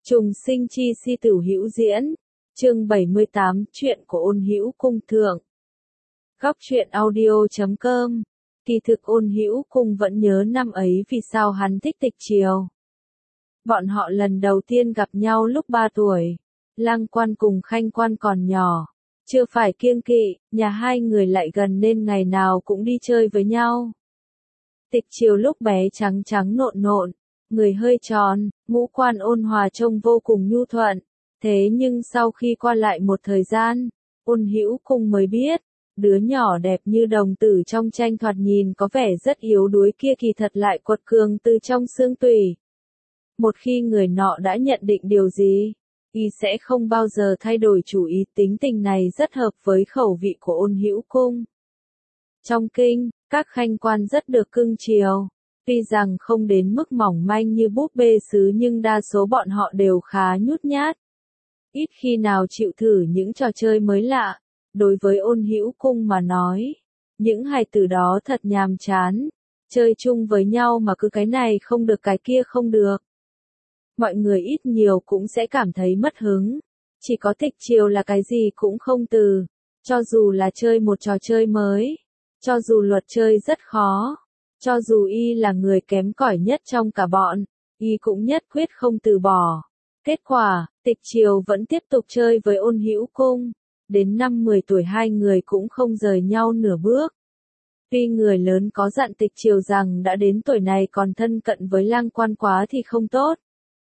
Trùng sinh chi si tử hữu diễn. Chương 78, chuyện của Ôn Hữu Cung thượng. Góc truyện audio.com. Kỳ thực Ôn Hữu Cung vẫn nhớ năm ấy vì sao hắn thích Tịch Triều. Bọn họ lần đầu tiên gặp nhau lúc 3 tuổi. Lăng Quan cùng Khanh Quan còn nhỏ, chưa phải kiêng kỵ, nhà hai người lại gần nên ngày nào cũng đi chơi với nhau. Tịch Triều lúc bé trắng trắng nộn nộn, người hơi tròn, ngũ quan ôn hòa trông vô cùng nhu thuận. Thế nhưng sau khi qua lại một thời gian, Ôn Hữu Cung mới biết, đứa nhỏ đẹp như đồng tử trong tranh thoạt nhìn có vẻ rất yếu đuối kia kỳ thật lại quật cường từ trong xương tủy. Một khi người nọ đã nhận định điều gì, y sẽ không bao giờ thay đổi chủ ý. Tính tình này rất hợp với khẩu vị của Ôn Hữu Cung. Trong kinh, các khanh quan rất được cưng chiều. Tuy rằng không đến mức mỏng manh như búp bê sứ nhưng đa số bọn họ đều khá nhút nhát. Ít khi nào chịu thử những trò chơi mới lạ. Đối với Ôn Hữu Cung mà nói, những hài tử đó thật nhàm chán. Chơi chung với nhau mà cứ cái này không được cái kia không được. Mọi người ít nhiều cũng sẽ cảm thấy mất hứng. Chỉ có Tịch Triều là cái gì cũng không từ. Cho dù là chơi một trò chơi mới, cho dù luật chơi rất khó, cho dù y là người kém cỏi nhất trong cả bọn, y cũng nhất quyết không từ bỏ. Kết quả, Tịch Triều vẫn tiếp tục chơi với Ôn Hữu Cung. Đến năm 10 tuổi hai người cũng không rời nhau nửa bước. Tuy người lớn có dặn Tịch Triều rằng đã đến tuổi này còn thân cận với Lăng Quan quá thì không tốt.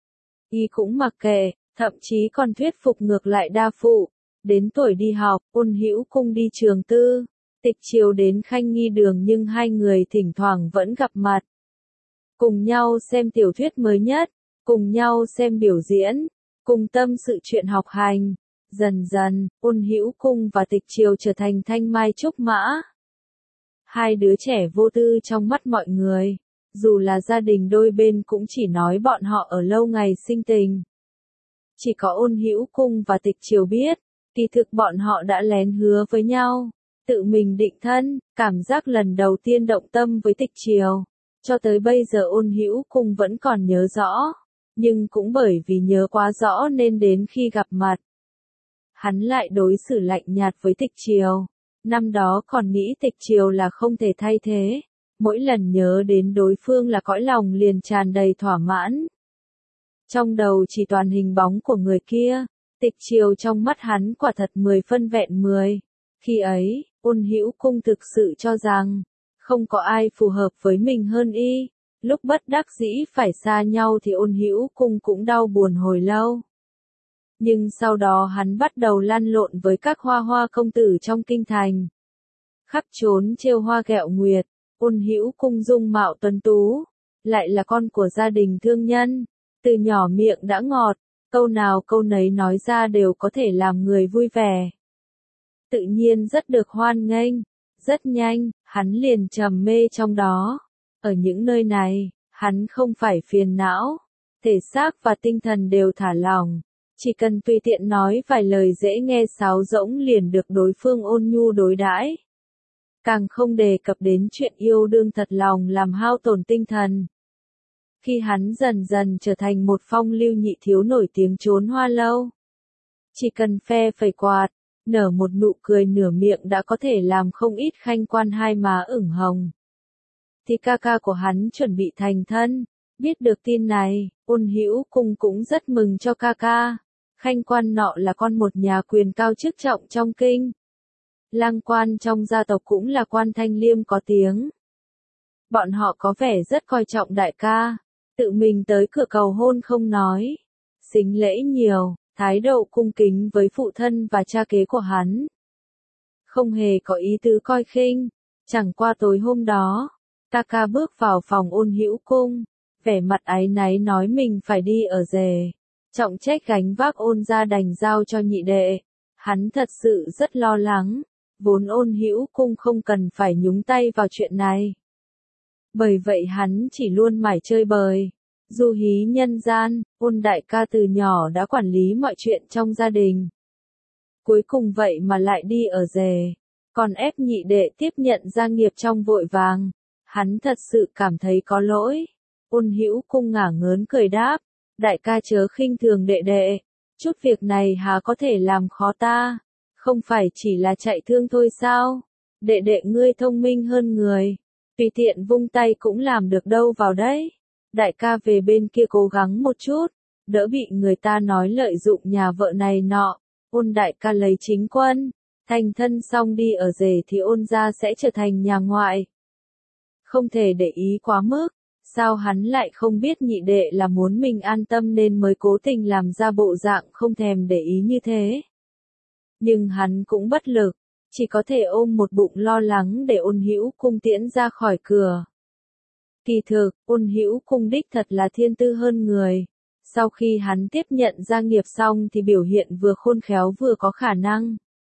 Y cũng mặc kệ, thậm chí còn thuyết phục ngược lại đa phụ. Đến tuổi đi học, Ôn Hữu Cung đi trường tư, Tịch Triều đến Khanh Nghi đường nhưng hai người thỉnh thoảng vẫn gặp mặt. Cùng nhau xem tiểu thuyết mới nhất, cùng nhau xem biểu diễn, cùng tâm sự chuyện học hành. Dần dần, Ôn Hữu Cung và Tịch Triều trở thành thanh mai trúc mã. Hai đứa trẻ vô tư trong mắt mọi người. Dù là gia đình đôi bên cũng chỉ nói bọn họ ở lâu ngày sinh tình. Chỉ có Ôn Hữu Cung và Tịch Triều biết, kỳ thực bọn họ đã lén hứa với nhau, tự mình định thân. Cảm giác lần đầu tiên động tâm với Tịch Triều, cho tới bây giờ Ôn Hữu Cung vẫn còn nhớ rõ, nhưng cũng bởi vì nhớ quá rõ nên đến khi gặp mặt, hắn lại đối xử lạnh nhạt với Tịch Triều. Năm đó còn nghĩ Tịch Triều là không thể thay thế. Mỗi lần nhớ đến đối phương là cõi lòng liền tràn đầy thỏa mãn. Trong đầu chỉ toàn hình bóng của người kia, Tịch Triều trong mắt hắn quả thật 10 phân vẹn 10. Khi ấy, Ôn Hữu Cung thực sự cho rằng, không có ai phù hợp với mình hơn y. Lúc bất đắc dĩ phải xa nhau thì Ôn Hữu Cung cũng đau buồn hồi lâu. Nhưng sau đó hắn bắt đầu lăn lộn với các hoa hoa công tử trong kinh thành. Khắp trốn trêu hoa ghẹo nguyệt. Ôn Hữu Cung dung mạo tuấn tú, lại là con của gia đình thương nhân, từ nhỏ miệng đã ngọt, câu nào câu nấy nói ra đều có thể làm người vui vẻ. Tự nhiên rất được hoan nghênh, rất nhanh, hắn liền trầm mê trong đó. Ở những nơi này, hắn không phải phiền não, thể xác và tinh thần đều thả lỏng, chỉ cần tùy tiện nói vài lời dễ nghe sáo rỗng liền được đối phương ôn nhu đối đãi. Càng không đề cập đến chuyện yêu đương thật lòng làm hao tổn tinh thần. Khi hắn dần dần trở thành một phong lưu nhị thiếu nổi tiếng trốn hoa lâu, chỉ cần phe phẩy quạt, nở một nụ cười nửa miệng đã có thể làm không ít khanh quan hai má ửng hồng. Thì ca ca của hắn chuẩn bị thành thân. Biết được tin này, Ôn Hữu Cung cũng rất mừng cho ca ca. Khanh quan nọ là con một nhà quyền cao chức trọng trong kinh. Lăng Quan trong gia tộc cũng là quan thanh liêm có tiếng. Bọn họ có vẻ rất coi trọng đại ca, tự mình tới cửa cầu hôn không nói, sính lễ nhiều, thái độ cung kính với phụ thân và cha kế của hắn. Không hề có ý tứ coi khinh. Chẳng qua tối hôm đó, ca ca bước vào phòng Ôn Hữu Cung, vẻ mặt áy náy nói mình phải đi ở rể, trọng trách gánh vác Ôn gia đành giao cho nhị đệ. Hắn thật sự rất lo lắng. Vốn Ôn Hữu Cung không cần phải nhúng tay vào chuyện này. Bởi vậy hắn chỉ luôn mải chơi bời, du hí nhân gian. Ôn đại ca từ nhỏ đã quản lý mọi chuyện trong gia đình. Cuối cùng vậy mà lại đi ở rể, còn ép nhị đệ tiếp nhận gia nghiệp trong vội vàng. Hắn thật sự cảm thấy có lỗi. Ôn Hữu Cung ngả ngớn cười đáp, đại ca chớ khinh thường đệ đệ, chút việc này há có thể làm khó ta, không phải chỉ là chạy thương thôi sao, đệ đệ ngươi thông minh hơn người, tùy tiện vung tay cũng làm được đâu vào đấy, đại ca về bên kia cố gắng một chút, đỡ bị người ta nói lợi dụng nhà vợ này nọ, Ôn đại ca lấy chính quân, thành thân xong đi ở rể thì Ôn gia sẽ trở thành nhà ngoại. Không thể để ý quá mức, sao hắn lại không biết nhị đệ là muốn mình an tâm nên mới cố tình làm ra bộ dạng không thèm để ý như thế. Nhưng hắn cũng bất lực, chỉ có thể ôm một bụng lo lắng để Ôn Hữu Cung tiễn ra khỏi cửa. Kỳ thực, Ôn Hữu Cung đích thật là thiên tư hơn người. Sau khi hắn tiếp nhận gia nghiệp xong thì biểu hiện vừa khôn khéo vừa có khả năng.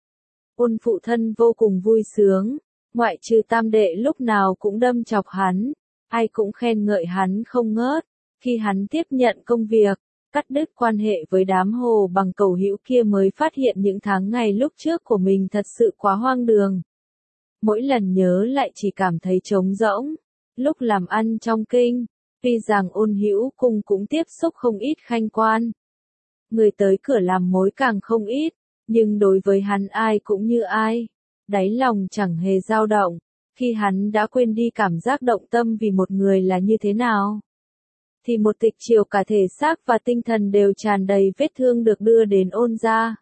Ôn phụ thân vô cùng vui sướng, ngoại trừ tam đệ lúc nào cũng đâm chọc hắn, ai cũng khen ngợi hắn không ngớt. Khi hắn tiếp nhận công việc, cắt đứt quan hệ với đám Hồ Bằng Cầu Hữu kia mới phát hiện những tháng ngày lúc trước của mình thật sự quá hoang đường. Mỗi lần nhớ lại chỉ cảm thấy trống rỗng. Lúc làm ăn trong kinh, tuy rằng Ôn Hữu Cung cũng tiếp xúc không ít khanh quan. Người tới cửa làm mối càng không ít, nhưng đối với hắn ai cũng như ai. Đáy lòng chẳng hề dao động, khi hắn đã quên đi cảm giác động tâm vì một người là như thế nào. Thì một Tịch Chiều cả thể xác và tinh thần đều tràn đầy vết thương được đưa đến Ôn gia.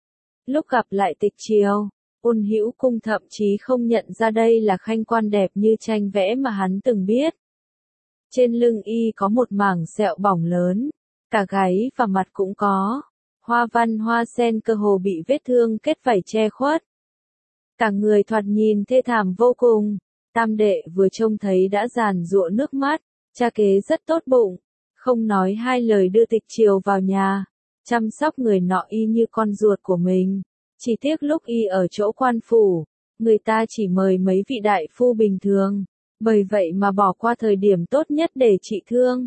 Lúc gặp lại Tịch Chiều, Ôn Hữu Cung thậm chí không nhận ra đây là khanh quan đẹp như tranh vẽ mà hắn từng biết. Trên lưng y có một mảng sẹo bỏng lớn, cả gáy và mặt cũng có. Hoa văn hoa sen cơ hồ bị vết thương kết vảy che khuất. Cả người thoạt nhìn thê thảm vô cùng. Tam đệ vừa trông thấy đã giàn giụa nước mắt, cha kế rất tốt bụng, không nói hai lời đưa Tịch Chiều vào nhà, chăm sóc người nọ y như con ruột của mình. Chỉ tiếc lúc y ở chỗ quan phủ, người ta chỉ mời mấy vị đại phu bình thường, bởi vậy mà bỏ qua thời điểm tốt nhất để trị thương.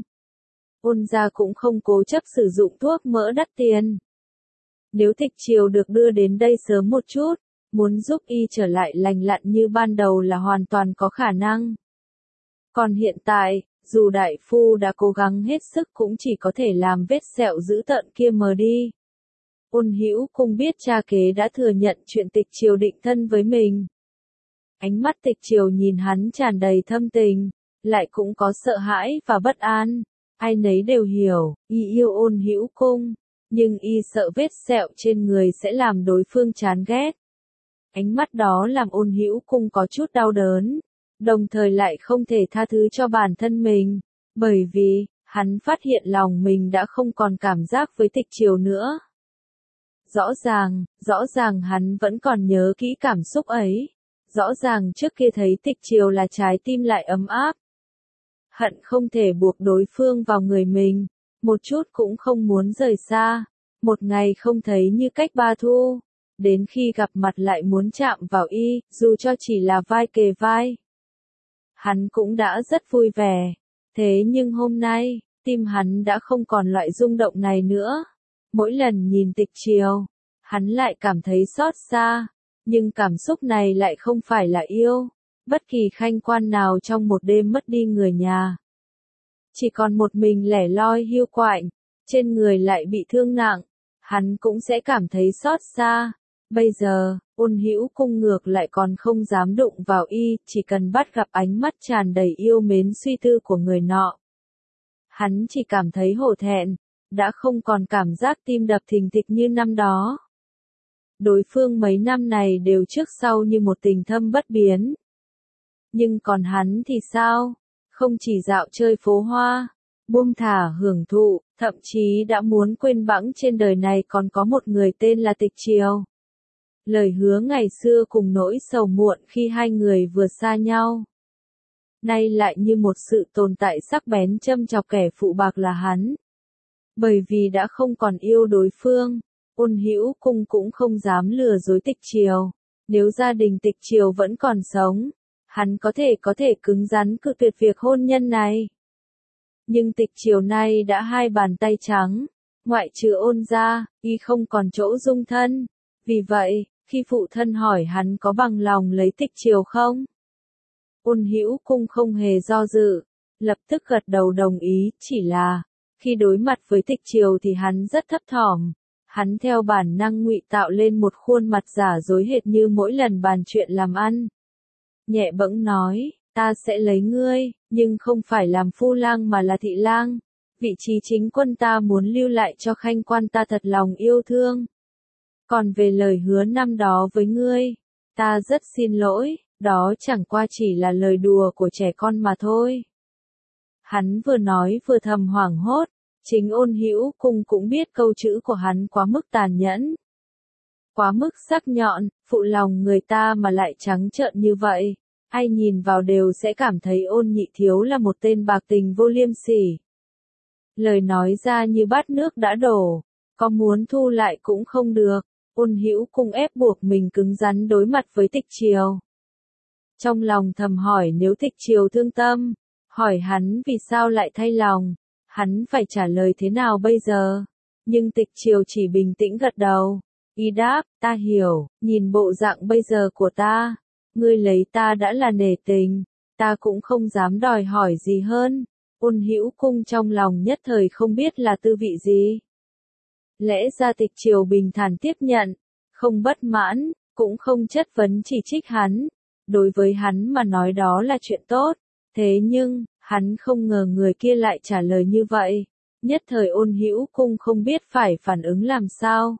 Ôn gia cũng không cố chấp sử dụng thuốc mỡ đắt tiền. Nếu Tịch Chiều được đưa đến đây sớm một chút, muốn giúp y trở lại lành lặn như ban đầu là hoàn toàn có khả năng. Còn hiện tại, dù đại phu đã cố gắng hết sức cũng chỉ có thể làm vết sẹo dữ tợn kia mờ đi. Ôn Hữu Cung biết cha kế đã thừa nhận chuyện Tịch Chiều định thân với mình. Ánh mắt Tịch Chiều nhìn hắn tràn đầy thâm tình, lại cũng có sợ hãi và bất an. Ai nấy đều hiểu, y yêu Ôn Hữu Cung, nhưng y sợ vết sẹo trên người sẽ làm đối phương chán ghét. Ánh mắt đó làm Ôn Hữu Cung có chút đau đớn, đồng thời lại không thể tha thứ cho bản thân mình, bởi vì, hắn phát hiện lòng mình đã không còn cảm giác với Tịch Chiều nữa. Rõ ràng hắn vẫn còn nhớ kỹ cảm xúc ấy. Rõ ràng trước kia thấy Tịch Chiều là trái tim lại ấm áp. Hận không thể buộc đối phương vào người mình, một chút cũng không muốn rời xa. Một ngày không thấy như cách ba thu, đến khi gặp mặt lại muốn chạm vào y, dù cho chỉ là vai kề vai. Hắn cũng đã rất vui vẻ, thế nhưng hôm nay, tim hắn đã không còn loại rung động này nữa. Mỗi lần nhìn Tịch Chiều, hắn lại cảm thấy xót xa, nhưng cảm xúc này lại không phải là yêu. Bất kỳ khanh quan nào trong một đêm mất đi người nhà, chỉ còn một mình lẻ loi hiu quạnh, trên người lại bị thương nặng, hắn cũng sẽ cảm thấy xót xa. Bây giờ, Ôn Hữu Cung ngược lại còn không dám đụng vào y, chỉ cần bắt gặp ánh mắt tràn đầy yêu mến suy tư của người nọ. Hắn chỉ cảm thấy hổ thẹn, đã không còn cảm giác tim đập thình thịch như năm đó. Đối phương mấy năm này đều trước sau như một tình thâm bất biến. Nhưng còn hắn thì sao? Không chỉ dạo chơi phố hoa, buông thả hưởng thụ, thậm chí đã muốn quên bẵng trên đời này còn có một người tên là Tịch Chiều. Lời hứa ngày xưa cùng nỗi sầu muộn khi hai người vừa xa nhau, nay lại như một sự tồn tại sắc bén châm chọc kẻ phụ bạc là hắn. Bởi vì đã không còn yêu đối phương, Ôn Hữu Cung cũng không dám lừa dối Tịch Chiều. Nếu gia đình Tịch Chiều vẫn còn sống, hắn có thể cứng rắn cự tuyệt việc hôn nhân này. Nhưng Tịch Chiều nay đã hai bàn tay trắng, ngoại trừ Ôn gia, y không còn chỗ dung thân. Vì vậy, khi phụ thân hỏi hắn có bằng lòng lấy Tịch Chiều không? Ôn Hữu Cung không hề do dự, lập tức gật đầu đồng ý, chỉ là, Khi đối mặt với Tịch Chiều thì hắn rất thấp thỏm. Hắn theo bản năng ngụy tạo lên một khuôn mặt giả dối hệt như mỗi lần bàn chuyện làm ăn. Nhẹ bẫng nói, ta sẽ lấy ngươi, nhưng không phải làm phu lang mà là thị lang. Vị trí chính quân ta muốn lưu lại cho khanh quan ta thật lòng yêu thương. Còn về lời hứa năm đó với ngươi, ta rất xin lỗi, đó chẳng qua chỉ là lời đùa của trẻ con mà thôi. Hắn vừa nói vừa thầm hoảng hốt, chính Ôn Hữu Cung cũng biết câu chữ của hắn quá mức tàn nhẫn. Quá mức sắc nhọn, phụ lòng người ta mà lại trắng trợn như vậy. Ai nhìn vào đều sẽ cảm thấy Ôn Nhị Thiếu là một tên bạc tình vô liêm sỉ. Lời nói ra như bát nước đã đổ, có muốn thu lại cũng không được. Ôn Hữu Cung ép buộc mình cứng rắn đối mặt với Tịch Chiều. Trong lòng thầm hỏi nếu Tịch Chiều thương tâm, hỏi hắn vì sao lại thay lòng, hắn phải trả lời thế nào bây giờ? Nhưng Tịch Chiều chỉ bình tĩnh gật đầu. Y đáp, ta hiểu, nhìn bộ dạng bây giờ của ta, ngươi lấy ta đã là nể tình, ta cũng không dám đòi hỏi gì hơn. Ôn Hữu Cung trong lòng nhất thời không biết là tư vị gì. Lẽ ra Tịch Chiều bình thản tiếp nhận, không bất mãn, cũng không chất vấn chỉ trích hắn. Đối với hắn mà nói đó là chuyện tốt, thế nhưng, hắn không ngờ người kia lại trả lời như vậy. Nhất thời Ôn Hữu Cung không biết phải phản ứng làm sao.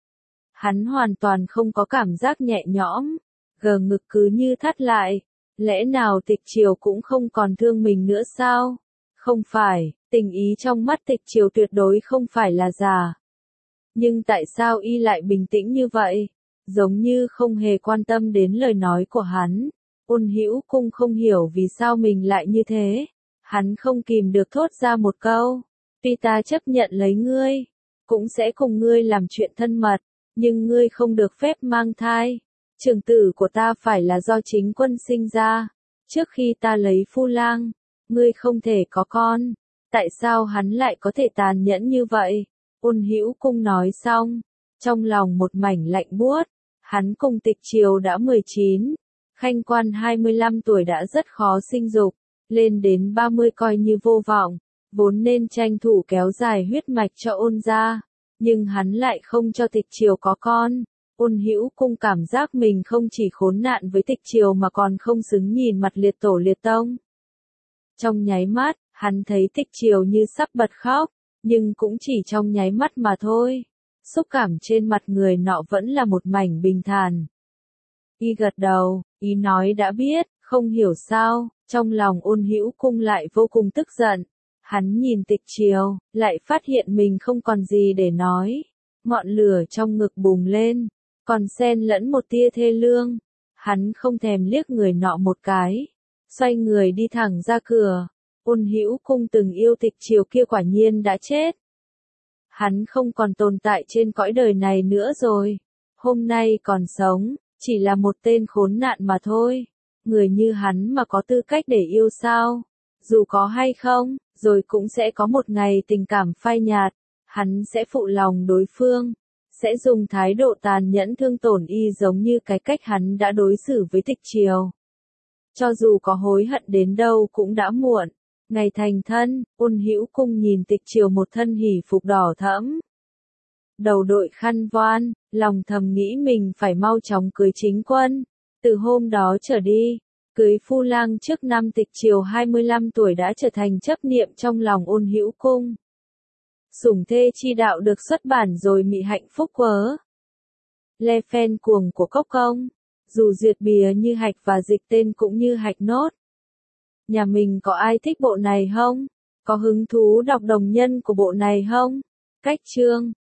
Hắn hoàn toàn không có cảm giác nhẹ nhõm, gờ ngực cứ như thắt lại. Lẽ nào Tịch Chiều cũng không còn thương mình nữa sao? Không phải, tình ý trong mắt Tịch Chiều tuyệt đối không phải là giả. Nhưng tại sao y lại bình tĩnh như vậy? Giống như không hề quan tâm đến lời nói của hắn. Ôn Hữu Cung không hiểu vì sao mình lại như thế. Hắn không kìm được thốt ra một câu. Tuy ta chấp nhận lấy ngươi, cũng sẽ cùng ngươi làm chuyện thân mật, nhưng ngươi không được phép mang thai. Trưởng tử của ta phải là do chính quân sinh ra. Trước khi ta lấy phu lang, ngươi không thể có con. Tại sao hắn lại có thể tàn nhẫn như vậy? Ôn Hữu Cung nói xong, trong lòng một mảnh lạnh buốt. Hắn cùng Tịch Chiều đã 19, khanh quan 25 tuổi đã rất khó sinh dục, lên đến 30 coi như vô vọng, vốn nên tranh thủ kéo dài huyết mạch cho Ôn gia, nhưng hắn lại không cho Tịch Chiều có con. Ôn Hữu Cung cảm giác mình không chỉ khốn nạn với Tịch Chiều mà còn không xứng nhìn mặt liệt tổ liệt tông. Trong nháy mắt, hắn thấy Tịch Chiều như sắp bật khóc, nhưng cũng chỉ trong nháy mắt mà thôi. Xúc cảm trên mặt người nọ vẫn là một mảnh bình thản. Y gật đầu, y nói đã biết, không hiểu sao, trong lòng Ôn Hữu Cung lại vô cùng tức giận. Hắn nhìn Tịch Chiều, lại phát hiện mình không còn gì để nói. Ngọn lửa trong ngực bùng lên, còn xen lẫn một tia thê lương. Hắn không thèm liếc người nọ một cái, xoay người đi thẳng ra cửa. Ôn Hữu Cung từng yêu Tịch Chiều kia quả nhiên đã chết. Hắn không còn tồn tại trên cõi đời này nữa rồi. Hôm nay còn sống, chỉ là một tên khốn nạn mà thôi. Người như hắn mà có tư cách để yêu sao? Dù có hay không, rồi cũng sẽ có một ngày tình cảm phai nhạt. Hắn sẽ phụ lòng đối phương, sẽ dùng thái độ tàn nhẫn thương tổn y giống như cái cách hắn đã đối xử với Tịch Chiều. Cho dù có hối hận đến đâu cũng đã muộn. Ngày thành thân, Ôn Hữu Cung nhìn Tịch Chiều một thân hỉ phục đỏ thẫm, đầu đội khăn voan, lòng thầm nghĩ mình phải mau chóng cưới chính quân. Từ hôm đó trở đi, cưới phu lang trước năm Tịch Chiều 25 tuổi đã trở thành chấp niệm trong lòng Ôn Hữu Cung. Sủng thê chi đạo được xuất bản rồi mị hạnh phúc quớ. Le phen cuồng của Cốc Công, dù duyệt bìa như hạch và dịch tên cũng như hạch nốt. Nhà mình có ai thích bộ này không? Có hứng thú đọc đồng nhân của bộ này không? Cách chương